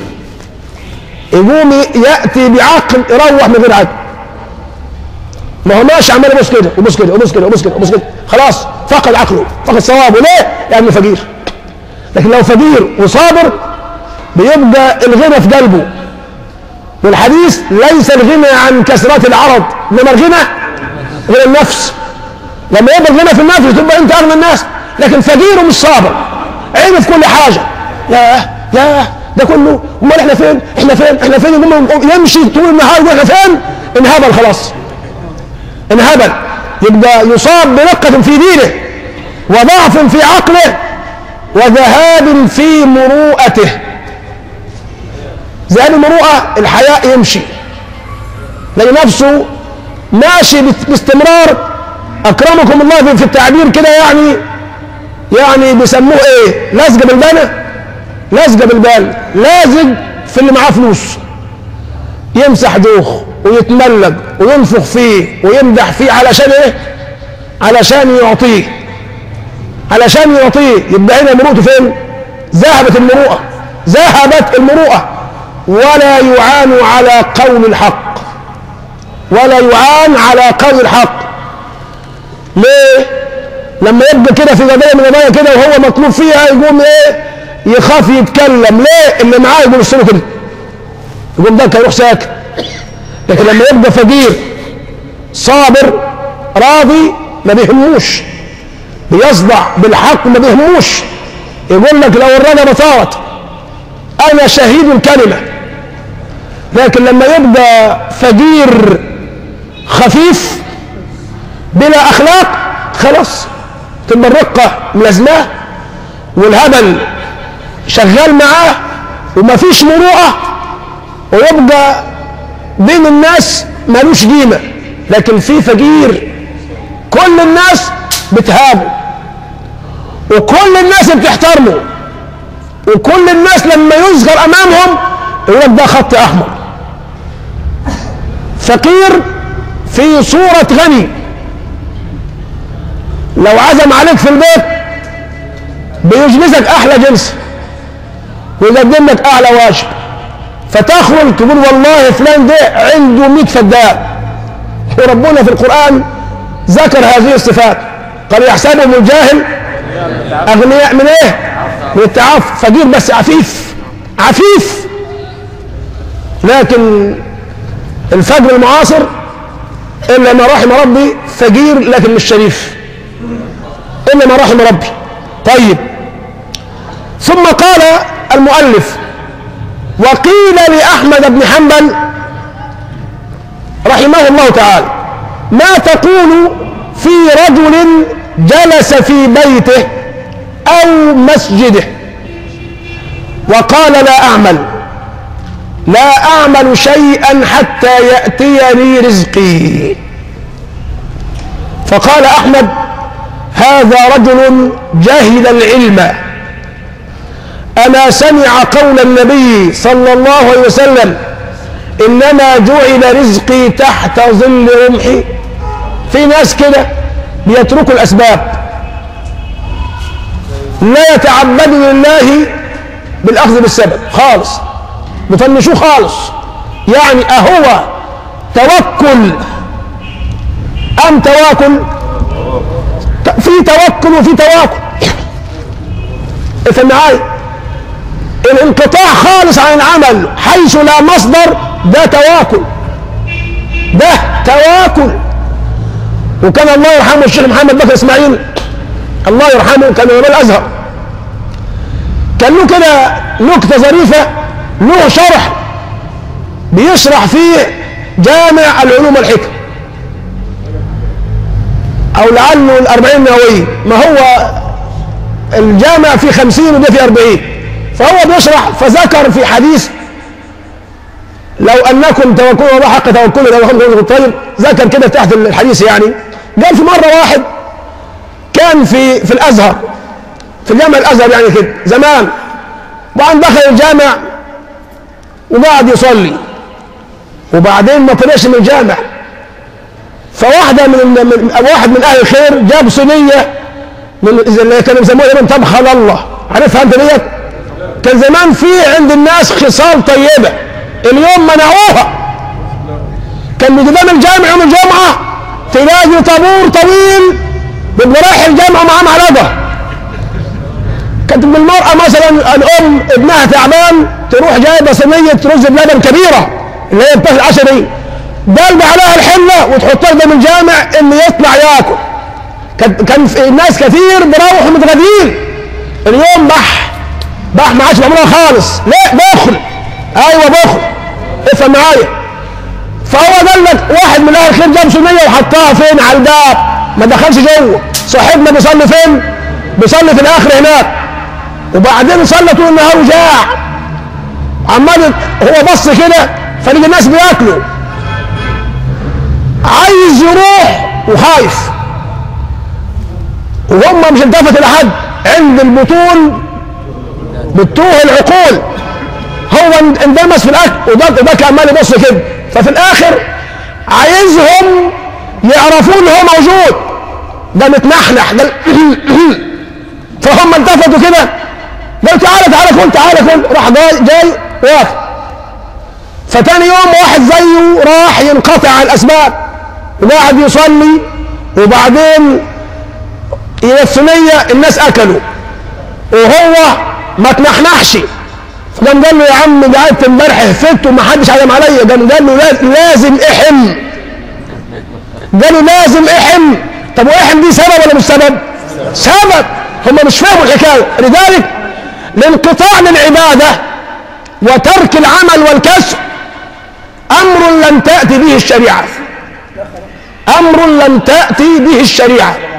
يقوم يأتي بعقل يروح من غير عقل. ما هو ماشي عمال يبص كده وبص كده وبص كده وبص كده وبص كده، خلاص فقد عقله، فقد صوابه. ليه؟ لأنه فقير. لكن لو فقير وصابر بيبقى الغنى في قلبه. والحديث ليس الغنى عن كثرة العرض، إنما الغنى غنى النفس. لما يبقى الغنى في النفس تبقى أنت أغنى الناس. لكن فقير ومش صابر، عينه في كل حاجة، ياه ياه ده كله، امال احنا فين؟ احنا فين؟ احنا فين؟ يمشي طول النهار واحنا فين؟ انهبل خلاص، انهبل. يبقى يصاب برقة في دينه وضعف في عقله وذهاب في مروءته. ذهاب المروءة الحياء، يمشي لقي نفسه ماشي باستمرار. أكرمكم الله في التعبير كده، يعني يعني بيسموه ايه؟ لزجة بالبانة، لزجة بالبال، لازج في اللي معاه فلوس، يمسح دوخ ويتملق وينفخ فيه ويمدح فيه علشان ايه؟ علشان يعطيه، علشان يعطيه. يبقى هنا مروءته فين؟ ذهبت المروءة، ذهبت المروءة. ولا يعان على قول الحق، ولا يعان على قول الحق. ليه؟ لما يبقى كده في قضية من القضايا كده وهو مطلوب فيها يقوم ايه؟ يخاف يتكلم. ليه؟ اللي معاه يقول السنة كده، يقول ده يروح ساكت. لكن لما يبقى فقير صابر راضي ما بيهموش، بيصدع بالحق ما بيهموش، يقول لك لو الرقبة طارت أنا شهيد الكلمة. لكن لما يبقى فقير خفيف بلا أخلاق خلاص تبقى الرقة ملازماه والهبل شغال معاه ومفيش مروءة، ويبقى بين الناس ملوش قيمة، لكن في فقير كل الناس بتهابه وكل الناس بتحترمه وكل الناس لما يصغر امامهم يقول لك ده خط احمر. فقير في صورة غني، لو عزم عليك في البيت بيجلسك احلى جلسة ويقدم لك اعلى واجب، فتخرج تقول والله فلان ده عنده مئة فدان. وربنا في القرآن ذكر هذه الصفات، قال يحسبهم الجاهل اغنياء من ايه؟ من التعفف، فقير بس عفيف عفيف. لكن الفجر المعاصر الا ما رحم ربي فقير لكن مش شريف، الا ما رحم ربي. طيب، ثم قال المؤلف: وقيل لأحمد بن حنبل رحمه الله تعالى: ما تقول في رجل جلس في بيته أو مسجده وقال لا أعمل لا أعمل شيئا حتى يأتيني رزقي؟ فقال أحمد: هذا رجل جهل العلم، أما سمع قول النبي صلى الله عليه وسلم: إنما جعل رزقي تحت ظل رمحي؟ في ناس كده بيتركوا الأسباب، لا يتعبدوا لله بالأخذ بالسبب خالص، بفنشوه خالص. يعني أهو توكل أم تواكل؟ في توكل وفي تواكل. افهم معايا، الانقطاع خالص عن العمل حيث لا مصدر ده تواكل، ده تواكل. وكان الله يرحمه الشيخ محمد بكر اسماعيل الله يرحمه، كان علماء الازهر، كان له كده نكته ظريفه، له شرح بيشرح فيه جامع العلوم والحكم، او لعله الاربعين النووية، ما هو الجامع فيه خمسين وده فيه اربعين، فهو بيشرح فذكر في حديث: لو انكم توكلوا الله حق توكله لو انكم الطيب، ذكر كده تحت الحديث. يعني قال في مره واحد كان في في الازهر، في جامع الازهر يعني كده زمان، وبعدين دخل الجامع وقعد يصلي، وبعدين ما طلعش من الجامع، فواحده من, من واحد من اهل الخير جاب صينيه من اللي كانوا بيسموها طبخ على الله، عارفها انت ديت؟ كان زمان في عند الناس خصال طيبه، اليوم منعوها. كان قدام الجامع يوم الجمعه تلاقي طابور طويل بيبقى رايح الجامع ومعاه معلقه. كانت المراه مثلا الام ابنها تعبان تروح جايبه صينيه رز بلبن كبيره اللي هي بتاخد عشرة دقيقة، قلب عليها الحله وتحطها قدام الجامع ان يطلع ياكل. كان في ناس كثير بيروحوا متغدين، اليوم بح بح ما عادش بيعملوها خالص، لا بخل، ايوه بخل. افهم معايا. فهو قال لك واحد من اهل الخير جاب صينيه وحطها فين؟ على الباب، ما دخلش جوه. صاحبنا بيصلي فين؟ بيصلي في الاخر هناك، وبعدين صلى طول النهار وجاع، عمال هو بص كده فلقي الناس بياكلوا، عايز يروح وخايف، وهم مش التفت لحد، عند البطول بتوه العقول، هو اندمس في الاكل وده ده كان عمال يبص كده. ففي الاخر عايزهم يعرفوا ان هو موجود، ده متنحنح ده فهم التفتوا كده قالوا تعالى تعالى كل تعالى كل، راح جاي جاي واقف. فتاني يوم واحد زيه راح ينقطع عن الاسباب وقاعد يصلي، وبعدين الصينيه الناس اكلوا وهو ما تنحنحش. فقام قال له يا عم ده قعدت امبارح هفت وما حدش عزم عليا. قام قال له لازم احم، قال له لازم احم. طب واحم دي سبب ولا مش سبب؟ سبب. هم مش فاهموا الحكايه. لذلك الانقطاع للعباده وترك العمل والكسب امر لم تاتي به الشريعه، امر لم تاتي به الشريعه.